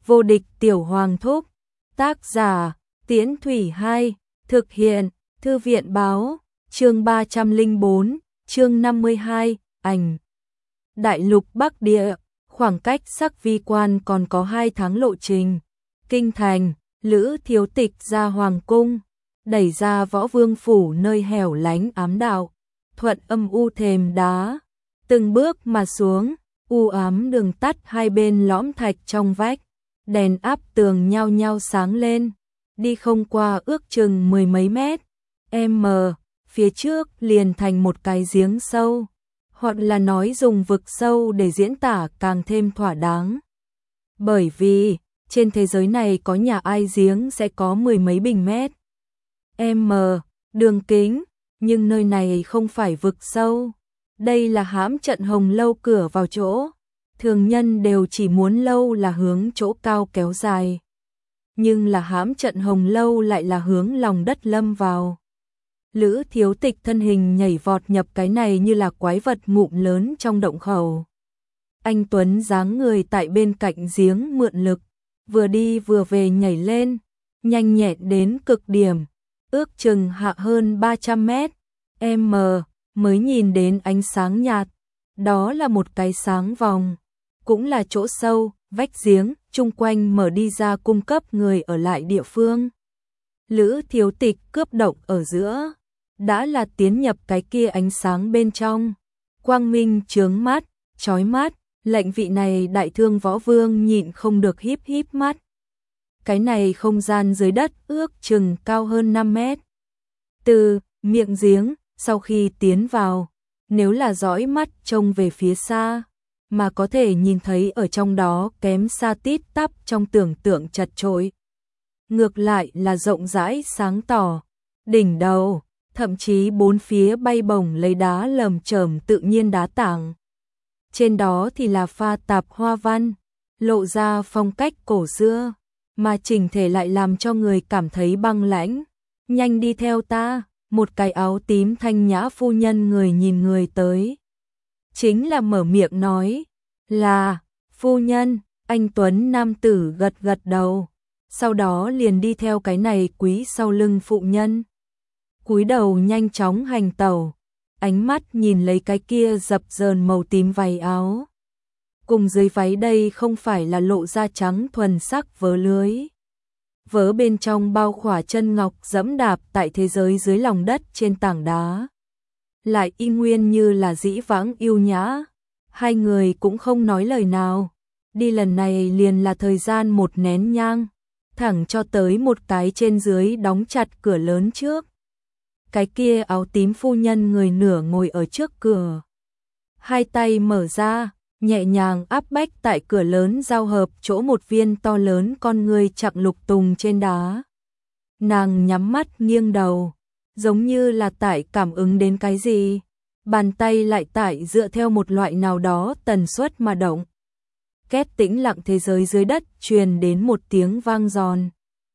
Vô địch tiểu hoàng thúc. Tác giả, Tiễn Thủy 2, thực hiện, Thư viện báo, chương 304, chương 52, ảnh. Đại lục Bắc Địa, khoảng cách Sắc Vi Quan còn có 2 tháng lộ trình. Kinh thành, Lữ Thiếu Tịch ra hoàng cung, đẩy ra Võ Vương phủ nơi hẻo lánh ám đạo, thuận âm u thềm đá, từng bước mà xuống, u ám đường tắt hai bên lõm thạch trong vách, đèn áp tường nhao nhao sáng lên, đi không qua ước chừng 10 mấy mét, phía trước liền thành một cái giếng sâu, hoặc là nói dùng vực sâu để diễn tả càng thêm thỏa đáng. Bởi vì, trên thế giới này có nhà ai giếng sẽ có 10 mấy bình mét đường kính, nhưng nơi này không phải vực sâu. Đây là hãm trận hồng lâu cửa vào chỗ. Thường nhân đều chỉ muốn lâu là hướng chỗ cao kéo dài. Nhưng là hãm trận hồng lâu lại là hướng lòng đất lâm vào. Lữ Thiếu Tịch thân hình nhảy vọt nhập cái này như là quái vật ngụm lớn trong động khẩu. Anh Tuấn dáng người tại bên cạnh giếng mượn lực, vừa đi vừa về nhảy lên, nhanh nhẹn đến cực điểm, ước chừng hạ hơn 300 mét, mới nhìn đến ánh sáng nhạt, đó là một cái sáng vòng, cũng là chỗ sâu, vách giếng, chung quanh mở đi ra cung cấp người ở lại địa phương. Lữ Thiếu Tịch cướp động ở giữa, đã là tiến nhập cái kia ánh sáng bên trong, quang minh chướng mắt, chói mắt, lệnh vị này đại thương võ vương nhịn không được híp híp mắt. Cái này không gian dưới đất ước chừng cao hơn 5 mét. Từ miệng giếng, sau khi tiến vào, nếu là dõi mắt trông về phía xa, mà có thể nhìn thấy ở trong đó kém xa tít tắp trong tưởng tượng chật chội. Ngược lại là rộng rãi sáng tỏ, đỉnh đầu, thậm chí bốn phía bay bổng lấy đá lởm chởm tự nhiên đá tảng. Trên đó thì là pha tạp hoa văn, lộ ra phong cách cổ xưa, mà chỉnh thể lại làm cho người cảm thấy băng lãnh. Nhanh đi theo ta, một cái áo tím thanh nhã phu nhân người nhìn người tới. Chính là mở miệng nói, là, phu nhân, anh Tuấn nam tử gật gật đầu, sau đó liền đi theo cái này quý sau lưng phụ nhân. Cúi đầu nhanh chóng hành tẩu, ánh mắt nhìn lấy cái kia dập dờn màu tím váy áo. Cùng dưới váy đây không phải là lộ da trắng thuần sắc vớ lưới. Vớ bên trong bao khỏa chân ngọc dẫm đạp tại thế giới dưới lòng đất trên tảng đá. Lại y nguyên như là dĩ vãng yêu nhã. Hai người cũng không nói lời nào. Đi lần này liền là thời gian một nén nhang. Thẳng cho tới một cái trên dưới đóng chặt cửa lớn trước. Cái kia áo tím phu nhân người nửa ngồi ở trước cửa. Hai tay mở ra, nhẹ nhàng áp bách tại cửa lớn giao hợp chỗ một viên to lớn con người chặng lục tùng trên đá. Nàng nhắm mắt nghiêng đầu, giống như là tại cảm ứng đến cái gì. Bàn tay lại tại dựa theo một loại nào đó tần suất mà động. Két tĩnh lặng thế giới dưới đất truyền đến một tiếng vang giòn.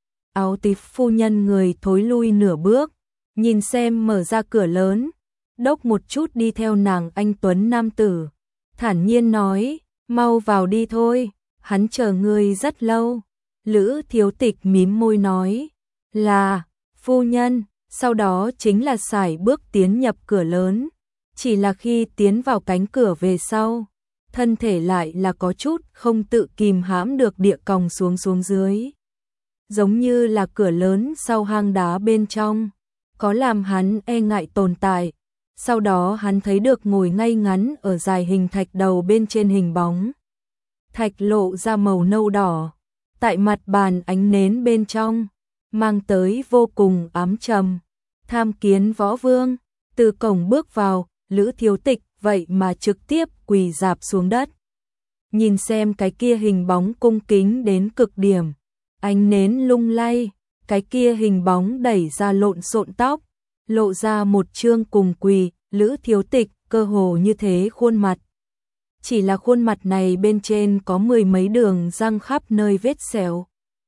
Áo tím phu nhân người thối lui nửa bước, nhìn xem mở ra cửa lớn, đốc một chút đi theo nàng anh Tuấn nam tử. Thản nhiên nói, mau vào đi thôi, hắn chờ ngươi rất lâu. Lữ Thiếu Tịch mím môi nói, là, phu nhân, sau đó chính là sải bước tiến nhập cửa lớn. Chỉ là khi tiến vào cánh cửa về sau, thân thể lại là có chút không tự kìm hãm được địa còng xuống dưới. Giống như là cửa lớn sau hang đá bên trong, có làm hắn e ngại tồn tại. Sau đó hắn thấy được ngồi ngay ngắn ở dài hình thạch đầu bên trên hình bóng. Thạch lộ ra màu nâu đỏ, tại mặt bàn ánh nến bên trong, mang tới vô cùng ám trầm. Tham kiến võ vương, từ cổng bước vào, Lữ Thiếu Tịch vậy mà trực tiếp quỳ rạp xuống đất. Nhìn xem cái kia hình bóng cung kính đến cực điểm, ánh nến lung lay, cái kia hình bóng đẩy ra lộn xộn tóc, lộ ra một trương cùng quỳ, Lữ Thiếu Tịch cơ hồ như thế khuôn mặt. Chỉ là khuôn mặt này bên trên có 10 mấy đường răng khắp nơi vết sẹo.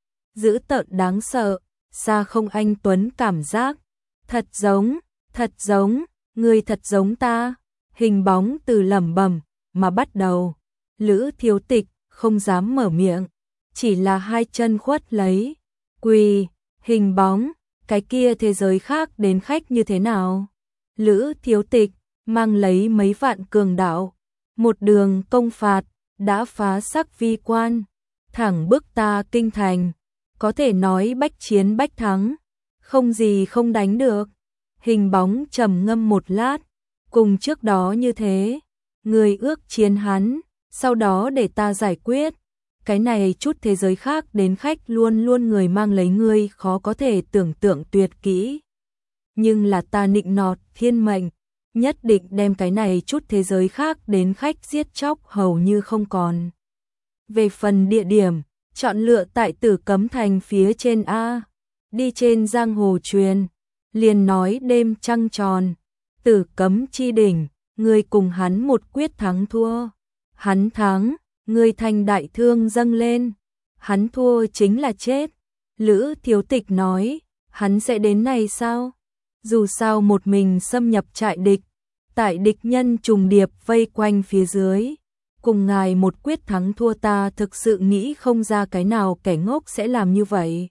Dữ tợn đáng sợ, xa không anh Tuấn cảm giác. Thật giống, người thật giống ta. Hình bóng từ lẩm bẩm mà bắt đầu. Lữ Thiếu Tịch không dám mở miệng, chỉ là hai chân khuất lấy, quỳ, hình bóng, cái kia thế giới khác đến khách như thế nào? Lữ Thiếu Tịch mang lấy mấy vạn cường đạo, một đường công phạt, đã phá sắc vi quan, thẳng bức ta kinh thành, có thể nói bách chiến bách thắng, không gì không đánh được. Hình bóng trầm ngâm một lát, cùng trước đó như thế, người ước chiến hắn, sau đó để ta giải quyết. Cái này chút thế giới khác đến khách luôn luôn người mang lấy ngươi khó có thể tưởng tượng tuyệt kỹ. Nhưng là ta nịnh nọt thiên mệnh, nhất định đem cái này chút thế giới khác đến khách giết chóc hầu như không còn. Về phần địa điểm, chọn lựa tại Tử Cấm Thành phía trên A, đi trên giang hồ truyền, liền nói đêm trăng tròn, Tử Cấm chi đỉnh, ngươi cùng hắn một quyết thắng thua. Hắn thắng, ngươi thành đại thương dâng lên, hắn thua chính là chết. Lữ Thiếu Tịch nói, hắn sẽ đến này sao? Dù sao một mình xâm nhập trại địch, tại địch nhân trùng điệp vây quanh phía dưới, cùng ngài một quyết thắng thua, ta thực sự nghĩ không ra cái nào kẻ ngốc sẽ làm như vậy.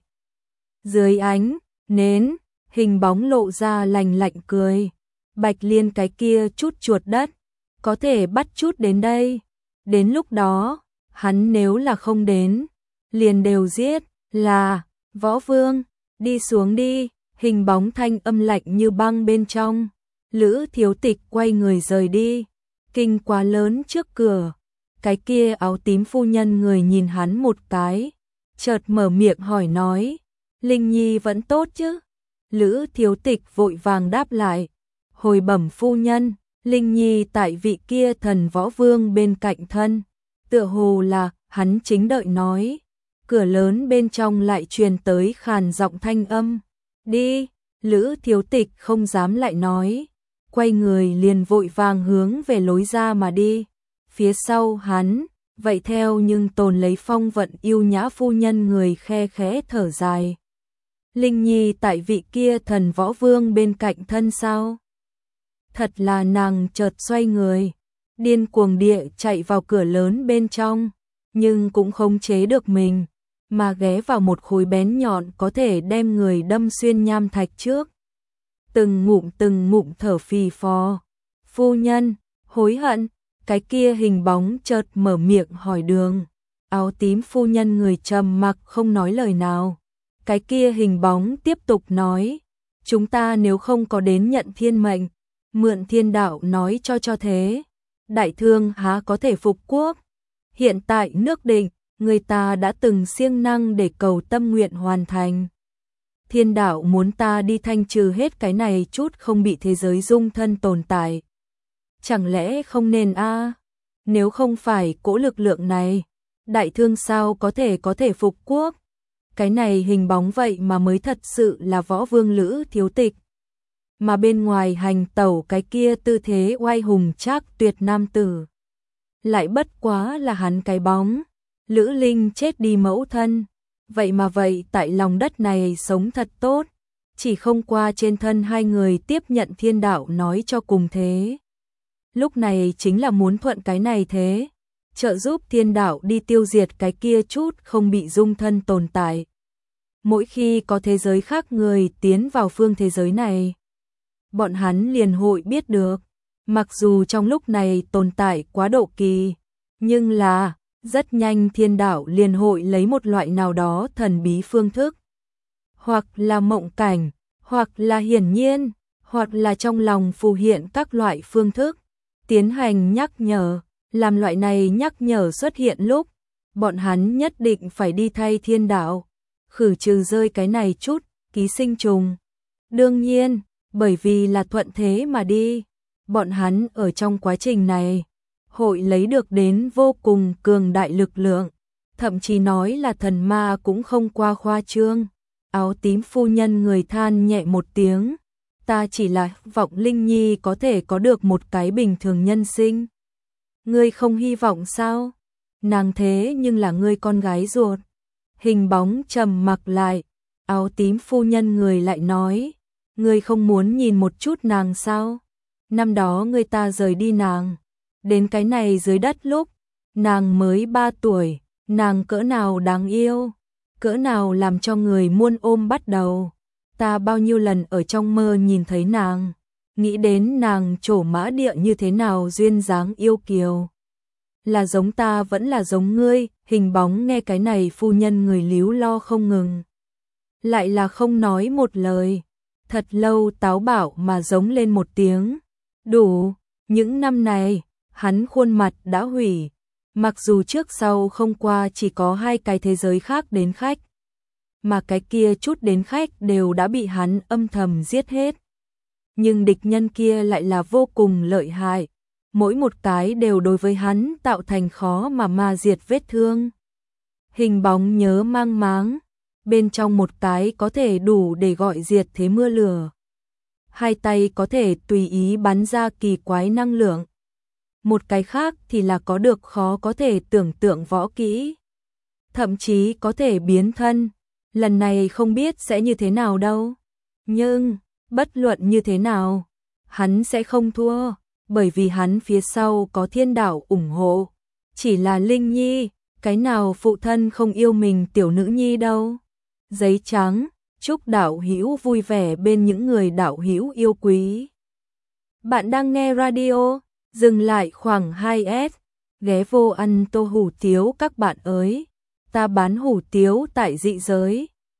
Dưới ánh nến, hình bóng lộ ra lành lạnh cười, Bạch Liên cái kia chút chuột đất, có thể bắt chút đến đây. Đến lúc đó, hắn nếu là không đến, liền đều giết, là, Võ Vương, đi xuống đi, hình bóng thanh âm lạnh như băng bên trong. Lữ Thiếu Tịch quay người rời đi, kinh quá lớn trước cửa, cái kia áo tím phu nhân người nhìn hắn một cái, chợt mở miệng hỏi nói, Linh Nhi vẫn tốt chứ? Lữ Thiếu Tịch vội vàng đáp lại, hồi bẩm phu nhân, Linh Nhi tại vị kia thần võ vương bên cạnh thân, tựa hồ là, hắn chính đợi nói, cửa lớn bên trong lại truyền tới khàn giọng thanh âm, đi, Lữ Thiếu Tịch không dám lại nói, quay người liền vội vàng hướng về lối ra mà đi, phía sau hắn, vậy theo nhưng tồn lấy phong vận yêu nhã phu nhân người khe khẽ thở dài. Linh Nhi tại vị kia thần võ vương bên cạnh thân sao? Thật là nàng chợt xoay người, điên cuồng địa chạy vào cửa lớn bên trong, nhưng cũng không chế được mình, mà ghé vào một khối bén nhọn có thể đem người đâm xuyên nham thạch trước. Từng ngụm thở phì phò. Phu nhân, hối hận, cái kia hình bóng chợt mở miệng hỏi đường. Áo tím phu nhân người trầm mặc không nói lời nào. Cái kia hình bóng tiếp tục nói, chúng ta nếu không có đến nhận thiên mệnh, mượn thiên đạo nói cho thế, đại thương há có thể phục quốc. Hiện tại nước Định, người ta đã từng siêng năng để cầu tâm nguyện hoàn thành. Thiên đạo muốn ta đi thanh trừ hết cái này chút không bị thế giới dung thân tồn tại. Chẳng lẽ không nên a? Nếu không phải cỗ lực lượng này, đại thương sao có thể phục quốc? Cái này hình bóng vậy mà mới thật sự là võ vương Lữ Thiếu Tịch. Mà bên ngoài hành tẩu cái kia tư thế oai hùng trác tuyệt nam tử, lại bất quá là hắn cái bóng. Lữ Linh chết đi mẫu thân, vậy mà vậy tại lòng đất này sống thật tốt, chỉ không qua trên thân hai người tiếp nhận thiên đạo nói cho cùng thế. Lúc này chính là muốn thuận cái này thế, trợ giúp thiên đạo đi tiêu diệt cái kia chút không bị dung thân tồn tại. Mỗi khi có thế giới khác người tiến vào phương thế giới này, bọn hắn liền hội biết được, mặc dù trong lúc này tồn tại quá độ kỳ, nhưng là rất nhanh thiên đạo liền hội lấy một loại nào đó thần bí phương thức, hoặc là mộng cảnh, hoặc là hiển nhiên, hoặc là trong lòng phù hiện các loại phương thức, tiến hành nhắc nhở, làm loại này nhắc nhở xuất hiện lúc, bọn hắn nhất định phải đi thay thiên đạo, khử trừ rơi cái này chút, ký sinh trùng. Đương nhiên, bởi vì là thuận thế mà đi, bọn hắn ở trong quá trình này, hội lấy được đến vô cùng cường đại lực lượng, thậm chí nói là thần ma cũng không qua khoa trương. Áo tím phu nhân người than nhẹ một tiếng, ta chỉ là vọng Linh Nhi có thể có được một cái bình thường nhân sinh. Ngươi không hy vọng sao? Nàng thế nhưng là ngươi con gái ruột. Hình bóng trầm mặc lại, áo tím phu nhân người lại nói, ngươi không muốn nhìn một chút nàng sao? Năm đó ngươi ta rời đi nàng, đến cái này dưới đất lúc, nàng mới 3 tuổi, Nàng cỡ nào đáng yêu, cỡ nào làm cho người muốn ôm bắt đầu. Ta bao nhiêu lần ở trong mơ nhìn thấy nàng, nghĩ đến nàng trổ mã địa như thế nào duyên dáng yêu kiều. Là giống ta vẫn là giống ngươi, Hình bóng nghe cái này phu nhân người líu lo không ngừng. Lại là không nói một lời, thật lâu táo bạo mà giống lên một tiếng. Đủ, những năm này, hắn khuôn mặt đã hủy, mặc dù trước sau không qua chỉ có 2 cái thế giới khác đến khách. Mà cái kia chút đến khách đều đã bị hắn âm thầm giết hết. Nhưng địch nhân kia lại là vô cùng lợi hại, mỗi một cái đều đối với hắn tạo thành khó mà diệt vết thương. Hình bóng nhớ mang máng, bên trong một cái có thể đủ để gọi diệt thế mưa lửa. 2 tay có thể tùy ý bắn ra kỳ quái năng lượng. Một cái khác thì là có được khó có thể tưởng tượng võ kỹ. Thậm chí có thể biến thân, lần này không biết sẽ như thế nào đâu. Nhưng, bất luận như thế nào, hắn sẽ không thua, bởi vì hắn phía sau có thiên đạo ủng hộ. Chỉ là Linh Nhi, cái nào phụ thân không yêu mình tiểu nữ nhi đâu. Giấy trắng, chúc đạo hữu vui vẻ bên những người đạo hữu yêu quý. Bạn đang nghe radio, dừng lại khoảng 2S, ghé vô ăn tô hủ tiếu các bạn ơi. Ta bán hủ tiếu tại dị giới.